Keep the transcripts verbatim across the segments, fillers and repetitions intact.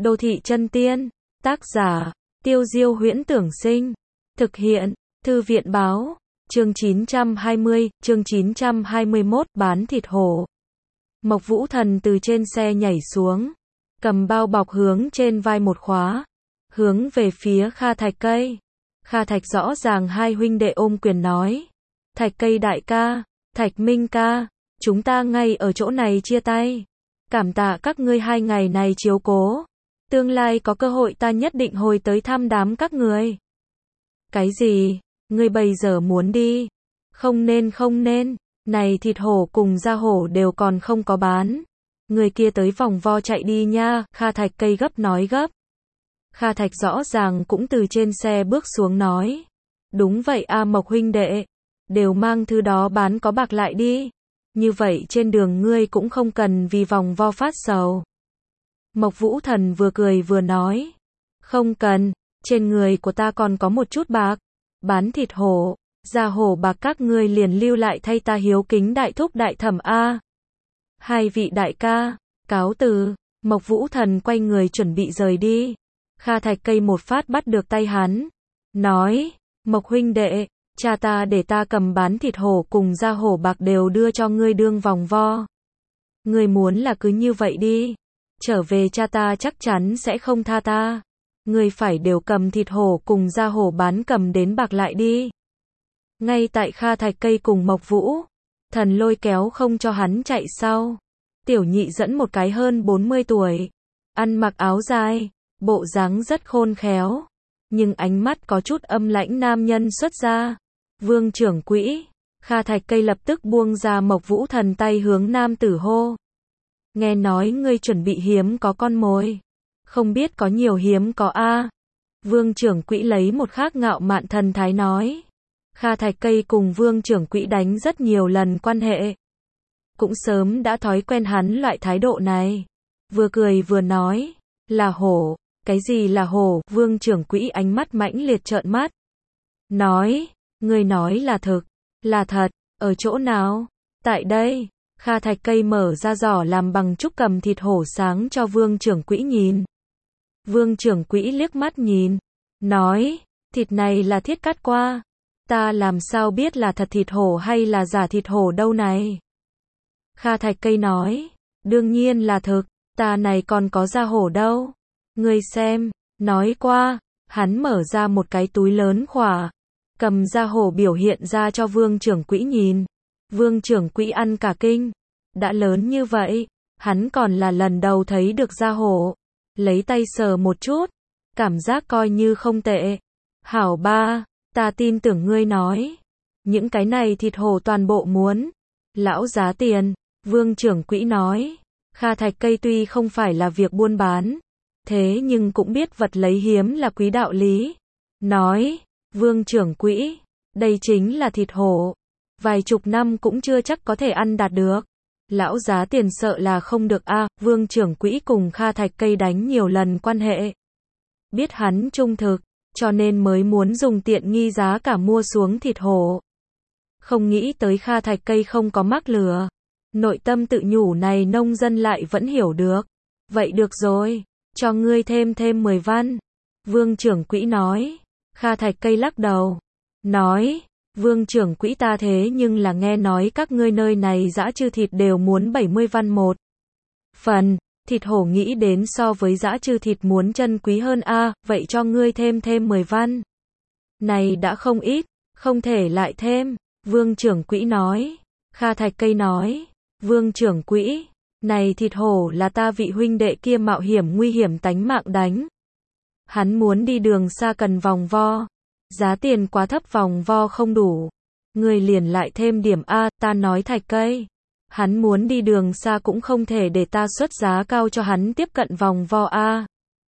Đô thị chân tiên. Tác giả, Tiêu Diêu Huyễn Tưởng Sinh. Thực hiện, Thư viện Báo. Chương chín trăm hai mươi, chương chín trăm hai mươi mốt, bán thịt hổ. Mộc Vũ Thần từ trên xe nhảy xuống, cầm bao bọc hướng trên vai một khóa, hướng về phía Kha Thạch Cây. Kha Thạch rõ ràng hai huynh đệ ôm quyền nói: Thạch Cây đại ca, Thạch Minh ca, chúng ta ngay ở chỗ này chia tay. Cảm tạ các ngươi hai ngày này chiếu cố. Tương lai có cơ hội ta nhất định hồi tới thăm đám các người. Cái gì? Ngươi bây giờ muốn đi? Không nên không nên, này thịt hổ cùng da hổ đều còn không có bán. Người kia tới vòng vo chạy đi nha, Kha Thạch Cây gấp nói gấp. Kha Thạch rõ ràng cũng từ trên xe bước xuống nói: Đúng vậy a Mộc huynh đệ, đều mang thứ đó bán có bạc lại đi. Như vậy trên đường ngươi cũng không cần vì vòng vo phát sầu. Mộc Vũ Thần vừa cười vừa nói: Không cần, trên người của ta còn có một chút bạc. Bán thịt hổ, da hổ bạc các ngươi liền lưu lại thay ta hiếu kính đại thúc đại thẩm a. Hai vị đại ca, cáo từ. Mộc Vũ Thần quay người chuẩn bị rời đi. Kha Thạch Cây một phát bắt được tay hắn, nói: Mộc huynh đệ, cha ta để ta cầm bán thịt hổ cùng da hổ bạc đều đưa cho ngươi đương vòng vo. Ngươi muốn là cứ như vậy đi, trở về cha ta chắc chắn sẽ không tha ta. Ngươi phải đều cầm thịt hổ cùng da hổ bán cầm đến bạc lại đi. Ngay tại Kha Thạch Cây cùng Mộc Vũ Thần lôi kéo không cho hắn chạy sau, tiểu nhị dẫn một cái hơn bốn mươi tuổi, ăn mặc áo dài, bộ dáng rất khôn khéo, nhưng ánh mắt có chút âm lãnh nam nhân xuất ra. Vương trưởng quỹ. Kha Thạch Cây lập tức buông ra Mộc Vũ Thần tay hướng nam tử hô: Nghe nói ngươi chuẩn bị hiếm có con mồi, không biết có nhiều hiếm có a. Vương trưởng quỹ lấy một khác ngạo mạn thần thái nói. Kha Thạch Cây cùng Vương trưởng quỹ đánh rất nhiều lần quan hệ, cũng sớm đã thói quen hắn loại thái độ này. Vừa cười vừa nói: Là hổ. Cái gì là hổ? Vương trưởng quỹ ánh mắt mãnh liệt trợn mắt, nói: Ngươi nói là thực, là thật, ở chỗ nào? Tại đây. Kha Thạch Cây mở ra giỏ làm bằng trúc cầm thịt hổ sáng cho Vương trưởng quỹ nhìn. Vương trưởng quỹ liếc mắt nhìn, nói: Thịt này là thiết cắt qua, ta làm sao biết là thật thịt hổ hay là giả thịt hổ đâu này? Kha Thạch Cây nói: Đương nhiên là thực, ta này còn có da hổ đâu. Ngươi xem. Nói qua, hắn mở ra một cái túi lớn khỏa, cầm da hổ biểu hiện ra cho Vương trưởng quỹ nhìn. Vương trưởng quỹ ăn cả kinh, đã lớn như vậy, hắn còn là lần đầu thấy được da hổ. Lấy tay sờ một chút, cảm giác coi như không tệ. Hảo ba, ta tin tưởng ngươi nói, những cái này thịt hổ toàn bộ muốn lão giá tiền. Vương trưởng quỹ nói. Kha Thạch Cây tuy không phải là việc buôn bán, thế nhưng cũng biết vật lấy hiếm là quý đạo lý. Nói: Vương trưởng quỹ, đây chính là thịt hổ, vài chục năm cũng chưa chắc có thể ăn đạt được. Lão giá tiền sợ là không được a. Vương trưởng quỹ cùng Kha Thạch Cây đánh nhiều lần quan hệ, biết hắn trung thực, cho nên mới muốn dùng tiện nghi giá cả mua xuống thịt hổ. Không nghĩ tới Kha Thạch Cây không có mắc lừa. Nội tâm tự nhủ này nông dân lại vẫn hiểu được. Vậy được rồi, cho ngươi thêm thêm mười văn. Vương trưởng quỹ nói. Kha Thạch Cây lắc đầu, nói: Vương trưởng quỹ, ta thế nhưng là nghe nói các ngươi nơi này dã trư thịt đều muốn bảy mươi văn một phần. Thịt hổ nghĩ đến so với dã trư thịt muốn chân quý hơn a, vậy cho ngươi thêm thêm mười văn. Này đã không ít, không thể lại thêm. Vương trưởng quỹ nói. Kha Thạch Cây nói: Vương trưởng quỹ, này thịt hổ là ta vị huynh đệ kia mạo hiểm nguy hiểm tánh mạng đánh. Hắn muốn đi đường xa cần vòng vo, giá tiền quá thấp vòng vo không đủ. Người liền lại thêm điểm a. Ta nói Thạch Cây, hắn muốn đi đường xa cũng không thể để ta xuất giá cao cho hắn tiếp cận vòng vo a.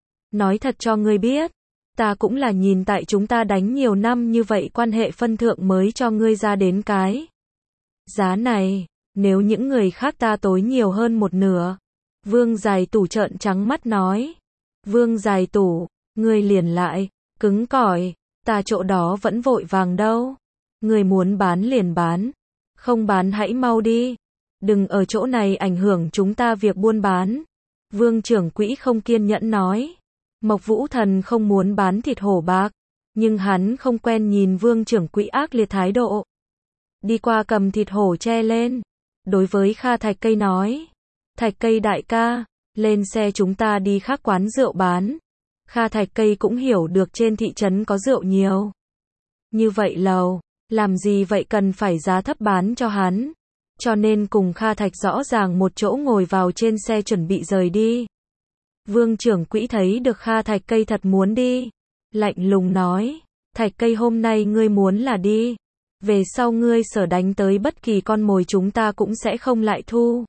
Nói thật cho ngươi biết, ta cũng là nhìn tại chúng ta đánh nhiều năm như vậy quan hệ phân thượng mới cho ngươi ra đến cái giá này. Nếu những người khác ta tối nhiều hơn một nửa. Vương Dài Tủ trợn trắng mắt nói. Vương Dài Tủ, ngươi liền lại cứng cỏi, ta chỗ đó vẫn vội vàng đâu. Ngươi muốn bán liền bán, không bán hãy mau đi, đừng ở chỗ này ảnh hưởng chúng ta việc buôn bán. Vương trưởng quỹ không kiên nhẫn nói. Mộc Vũ Thần không muốn bán thịt hổ bạc, nhưng hắn không quen nhìn Vương trưởng quỹ ác liệt thái độ. Đi qua cầm thịt hổ che lên. Đối với Kha Thạch Cây nói. Thạch Cây đại ca, lên xe chúng ta đi khác quán rượu bán. Kha Thạch Cây cũng hiểu được trên thị trấn có rượu nhiều. Như vậy lầu, làm gì vậy cần phải giá thấp bán cho hắn. Cho nên cùng Kha Thạch rõ ràng một chỗ ngồi vào trên xe chuẩn bị rời đi. Vương trưởng quỹ thấy được Kha Thạch Cây thật muốn đi. Lạnh lùng nói, Thạch Cây hôm nay ngươi muốn là đi. Về sau ngươi sở đánh tới bất kỳ con mồi chúng ta cũng sẽ không lại thu.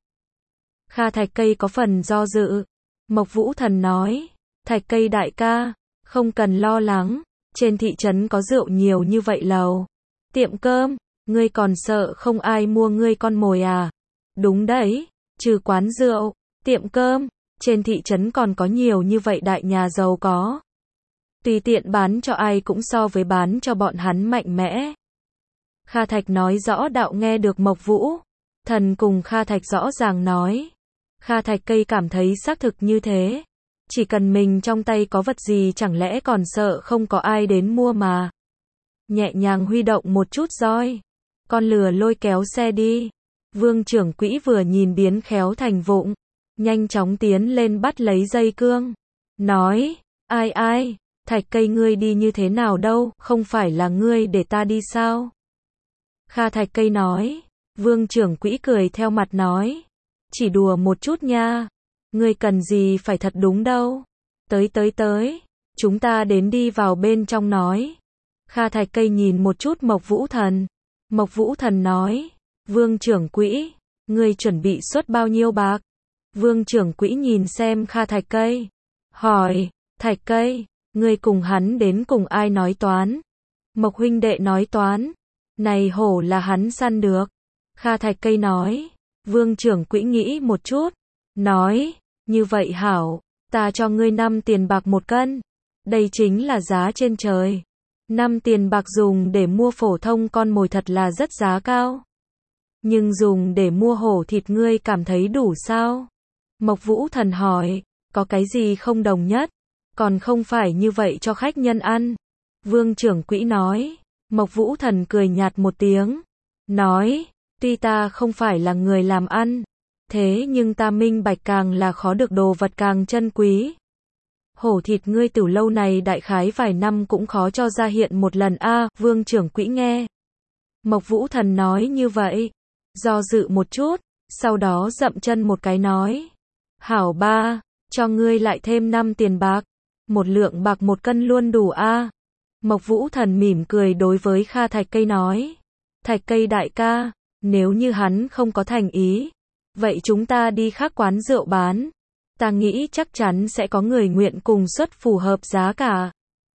Kha Thạch Cây có phần do dự. Mộc Vũ Thần nói, Thạch Cây đại ca, không cần lo lắng, trên thị trấn có rượu nhiều như vậy lầu. Tiệm cơm, ngươi còn sợ không ai mua ngươi con mồi à? Đúng đấy, trừ quán rượu, tiệm cơm, trên thị trấn còn có nhiều như vậy đại nhà giàu có. Tùy tiện bán cho ai cũng so với bán cho bọn hắn mạnh mẽ. Kha Thạch nói rõ đạo nghe được Mộc Vũ Thần cùng Kha Thạch rõ ràng nói. Kha Thạch Cây cảm thấy xác thực như thế. Chỉ cần mình trong tay có vật gì chẳng lẽ còn sợ không có ai đến mua mà. Nhẹ nhàng huy động một chút roi. Con lừa lôi kéo xe đi. Vương trưởng quỹ vừa nhìn biến khéo thành vụng. Nhanh chóng tiến lên bắt lấy dây cương. Nói, ai ai, Thạch Cây ngươi đi như thế nào đâu, không phải là ngươi để ta đi sao? Kha Thạch Cây nói. Vương trưởng quỹ cười theo mặt nói. Chỉ đùa một chút nha. Ngươi cần gì phải thật đúng đâu. Tới tới tới. Chúng ta đến đi vào bên trong nói. Kha Thạch Cây nhìn một chút Mộc Vũ Thần. Mộc Vũ Thần nói. Vương trưởng quỹ, ngươi chuẩn bị xuất bao nhiêu bạc? Vương trưởng quỹ nhìn xem Kha Thạch Cây. Hỏi, Thạch Cây, ngươi cùng hắn đến cùng ai nói toán? Mộc huynh đệ nói toán. Này hổ là hắn săn được. Kha Thạch Cây nói. Vương trưởng quỹ nghĩ một chút. Nói, như vậy hảo, ta cho ngươi năm tiền bạc một cân. Đây chính là giá trên trời. Năm tiền bạc dùng để mua phổ thông con mồi thật là rất giá cao. Nhưng dùng để mua hổ thịt ngươi cảm thấy đủ sao? Mộc Vũ Thần hỏi, có cái gì không đồng nhất? Còn không phải như vậy cho khách nhân ăn. Vương trưởng quỹ nói. Mộc Vũ Thần cười nhạt một tiếng. Nói, tuy ta không phải là người làm ăn. Thế nhưng ta minh bạch càng là khó được đồ vật càng chân quý. Hổ thịt ngươi từ lâu này đại khái vài năm cũng khó cho ra hiện một lần a. À, Vương trưởng quỹ nghe. Mộc Vũ Thần nói như vậy. Do dự một chút. Sau đó dậm chân một cái nói. Hảo ba, cho ngươi lại thêm năm tiền bạc. Một lượng bạc một cân luôn đủ a. À. Mộc Vũ Thần mỉm cười đối với Kha Thạch Cây nói. Thạch Cây đại ca, nếu như hắn không có thành ý, vậy chúng ta đi khác quán rượu bán. Ta nghĩ chắc chắn sẽ có người nguyện cùng xuất phù hợp giá cả.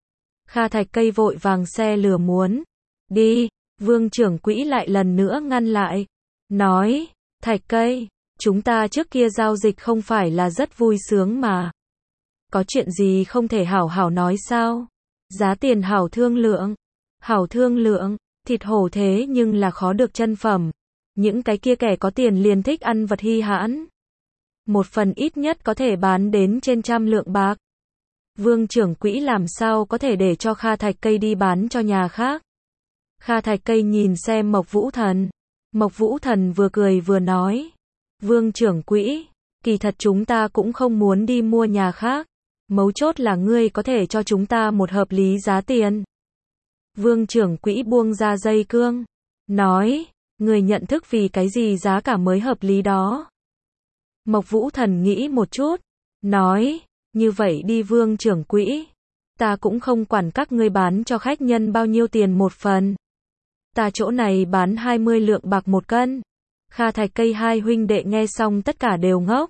Kha Thạch Cây vội vàng xe lừa muốn. Đi, Vương trưởng quỹ lại lần nữa ngăn lại. Nói, Thạch Cây, chúng ta trước kia giao dịch không phải là rất vui sướng mà. Có chuyện gì không thể hảo hảo nói sao? Giá tiền hảo thương lượng. Hảo thương lượng, thịt hổ thế nhưng là khó được chân phẩm. Những cái kia kẻ có tiền liền thích ăn vật hy hãn. Một phần ít nhất có thể bán đến trên trăm lượng bạc. Vương trưởng quỹ làm sao có thể để cho Kha Thạch Cây đi bán cho nhà khác. Kha Thạch Cây nhìn xem Mộc Vũ Thần. Mộc Vũ Thần vừa cười vừa nói. Vương trưởng quỹ, kỳ thật chúng ta cũng không muốn đi mua nhà khác. Mấu chốt là ngươi có thể cho chúng ta một hợp lý giá tiền. Vương trưởng quỹ buông ra dây cương. Nói, người nhận thức vì cái gì giá cả mới hợp lý đó. Mộc Vũ Thần nghĩ một chút. Nói, như vậy đi Vương trưởng quỹ. Ta cũng không quản các ngươi bán cho khách nhân bao nhiêu tiền một phần. Ta chỗ này bán hai mươi lượng bạc một cân. Kha Thạch Cây hai huynh đệ nghe xong tất cả đều ngốc.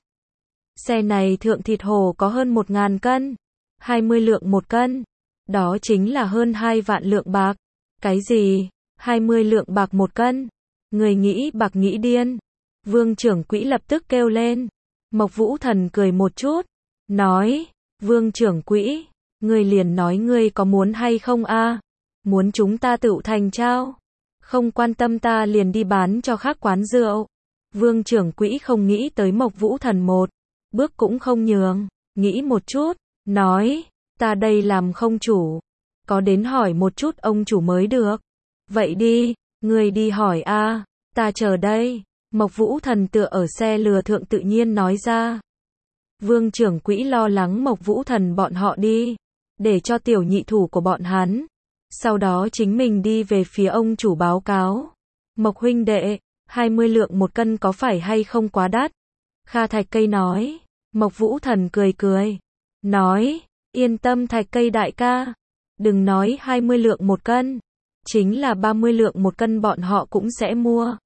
Xe này thượng thịt hổ có hơn một ngàn cân. hai mươi lượng một cân. Đó chính là hơn hai vạn lượng bạc. Cái gì? hai mươi lượng bạc một cân. Người nghĩ bạc nghĩ điên. Vương trưởng quỹ lập tức kêu lên. Mộc Vũ Thần cười một chút. Nói, Vương trưởng quỹ, ngươi liền nói ngươi có muốn hay không a? À? Muốn chúng ta tựu thành trao. Không quan tâm ta liền đi bán cho khác quán rượu. Vương trưởng quỹ không nghĩ tới Mộc Vũ Thần một bước cũng không nhường, nghĩ một chút, nói, ta đây làm không chủ, có đến hỏi một chút ông chủ mới được. Vậy đi, người đi hỏi a, ta chờ đây. Mộc Vũ Thần tựa ở xe lừa thượng tự nhiên nói ra. Vương trưởng quỹ lo lắng Mộc Vũ Thần bọn họ đi, để cho tiểu nhị thủ của bọn hắn. Sau đó chính mình đi về phía ông chủ báo cáo. Mộc huynh đệ, hai mươi lượng một cân có phải hay không quá đắt? Kha Thạch Cây nói. Mộc Vũ Thần cười cười. Nói, yên tâm Thạch Cây đại ca. Đừng nói hai mươi lượng một cân. Chính là ba mươi lượng một cân bọn họ cũng sẽ mua.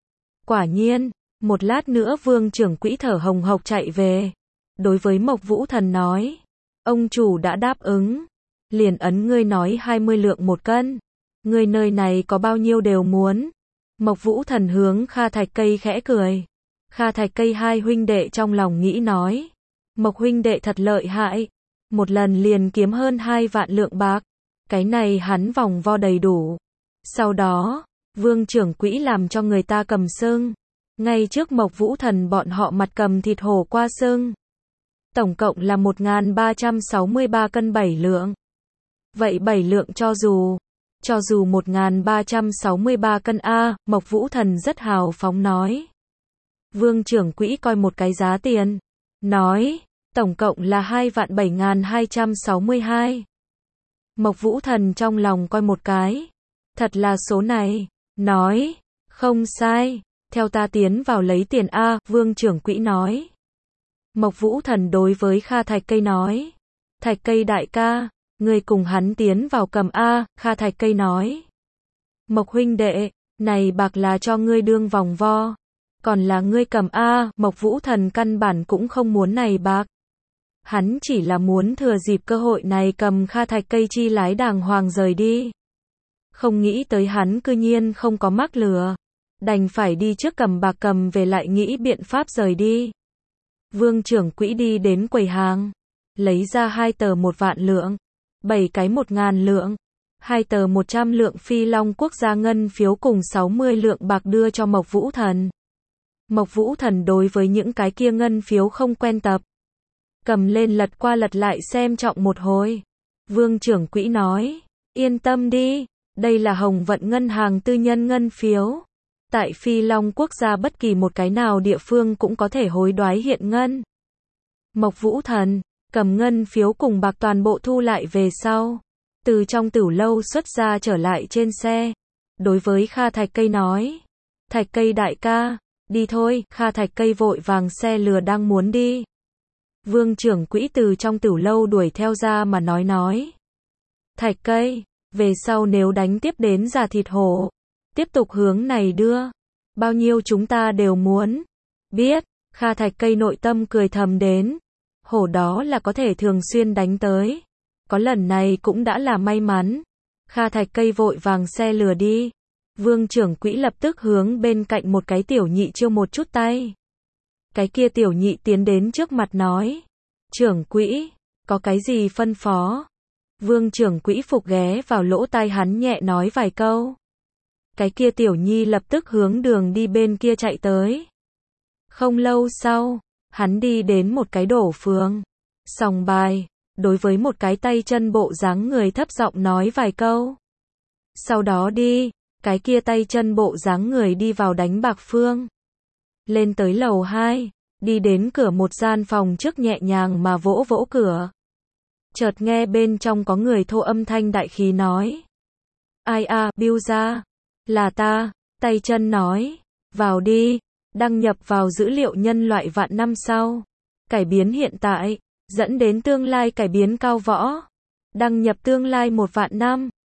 Quả nhiên, một lát nữa vương trưởng quỹ thở hồng hộc chạy về. Đối với Mộc Vũ Thần nói. Ông chủ đã đáp ứng. Liền ấn ngươi nói hai mươi lượng một cân. Ngươi nơi này có bao nhiêu đều muốn. Mộc Vũ Thần hướng Kha Thạch Cây khẽ cười. Kha Thạch Cây hai huynh đệ trong lòng nghĩ nói. Mộc huynh đệ thật lợi hại. Một lần liền kiếm hơn hai vạn lượng bạc. Cái này hắn vòng vo đầy đủ. Sau đó, vương trưởng quỹ làm cho người ta cầm sưng. Ngay trước Mộc Vũ Thần bọn họ mặt cầm thịt hổ qua sưng. Tổng cộng là một nghìn ba trăm sáu mươi ba cân bảy lượng. Vậy bảy lượng cho dù, cho dù một nghìn ba trăm sáu mươi ba cân A, Mộc Vũ Thần rất hào phóng nói. Vương trưởng quỹ coi một cái giá tiền. Nói, tổng cộng là hai vạn bảy nghìn hai trăm sáu mươi hai. Mộc Vũ Thần trong lòng coi một cái. Thật là số này. Nói, không sai. Theo ta tiến vào lấy tiền A, vương trưởng quỹ nói. Mộc Vũ Thần đối với Kha Thạch Cây nói. Thạch Cây đại ca, người cùng hắn tiến vào cầm A, Kha Thạch Cây nói. Mộc huynh đệ, này bạc là cho ngươi đương vòng vo. Còn là ngươi cầm A, Mộc Vũ Thần căn bản cũng không muốn này bạc. Hắn chỉ là muốn thừa dịp cơ hội này cầm Kha Thạch Cây chi lái đàng hoàng rời đi. Không nghĩ tới hắn cư nhiên không có mắc lừa. Đành phải đi trước cầm bạc cầm về lại nghĩ biện pháp rời đi. Vương trưởng quỹ đi đến quầy hàng. Lấy ra hai tờ một vạn lượng. Bảy cái một ngàn lượng. Hai tờ một trăm lượng Phi Long quốc gia ngân phiếu cùng sáu mươi lượng bạc đưa cho Mộc Vũ Thần. Mộc Vũ Thần đối với những cái kia ngân phiếu không quen tập. Cầm lên lật qua lật lại xem trọng một hồi. Vương trưởng quỹ nói. Yên tâm đi. Đây là Hồng Vận ngân hàng tư nhân ngân phiếu. Tại Phi Long quốc gia bất kỳ một cái nào địa phương cũng có thể hối đoái hiện ngân. Mộc Vũ Thần, cầm ngân phiếu cùng bạc toàn bộ thu lại về sau. Từ trong tửu lâu xuất ra trở lại trên xe. Đối với Kha Thạch Cây nói. Thạch Cây đại ca, đi thôi, Kha Thạch Cây vội vàng xe lừa đang muốn đi. Vương trưởng quỹ từ trong tửu lâu đuổi theo ra mà nói nói. Thạch Cây, về sau nếu đánh tiếp đến già thịt hổ. Tiếp tục hướng này đưa. Bao nhiêu chúng ta đều muốn. Biết, Kha Thạch Cây nội tâm cười thầm đến. Hổ đó là có thể thường xuyên đánh tới. Có lần này cũng đã là may mắn. Kha Thạch Cây vội vàng xe lừa đi. Vương trưởng quỹ lập tức hướng bên cạnh một cái tiểu nhị chiêu một chút tay. Cái kia tiểu nhị tiến đến trước mặt nói. Trưởng quỹ, có cái gì phân phó? Vương trưởng quỹ phục ghé vào lỗ tai hắn nhẹ nói vài câu. Cái kia tiểu nhi lập tức hướng đường đi bên kia chạy tới. Không lâu sau, hắn đi đến một cái đổ phường. Sòng bài, đối với một cái tay chân bộ dáng người thấp giọng nói vài câu. Sau đó đi, cái kia tay chân bộ dáng người đi vào đánh bạc phương. Lên tới lầu hai, đi đến cửa một gian phòng trước nhẹ nhàng mà vỗ vỗ cửa. Chợt nghe bên trong có người thô âm thanh đại khí nói. Ai à, Bill ra. Là ta, tay chân nói. Vào đi, đăng nhập vào dữ liệu nhân loại vạn năm sau. Cải biến hiện tại, dẫn đến tương lai cải biến cao võ. Đăng nhập tương lai một vạn năm.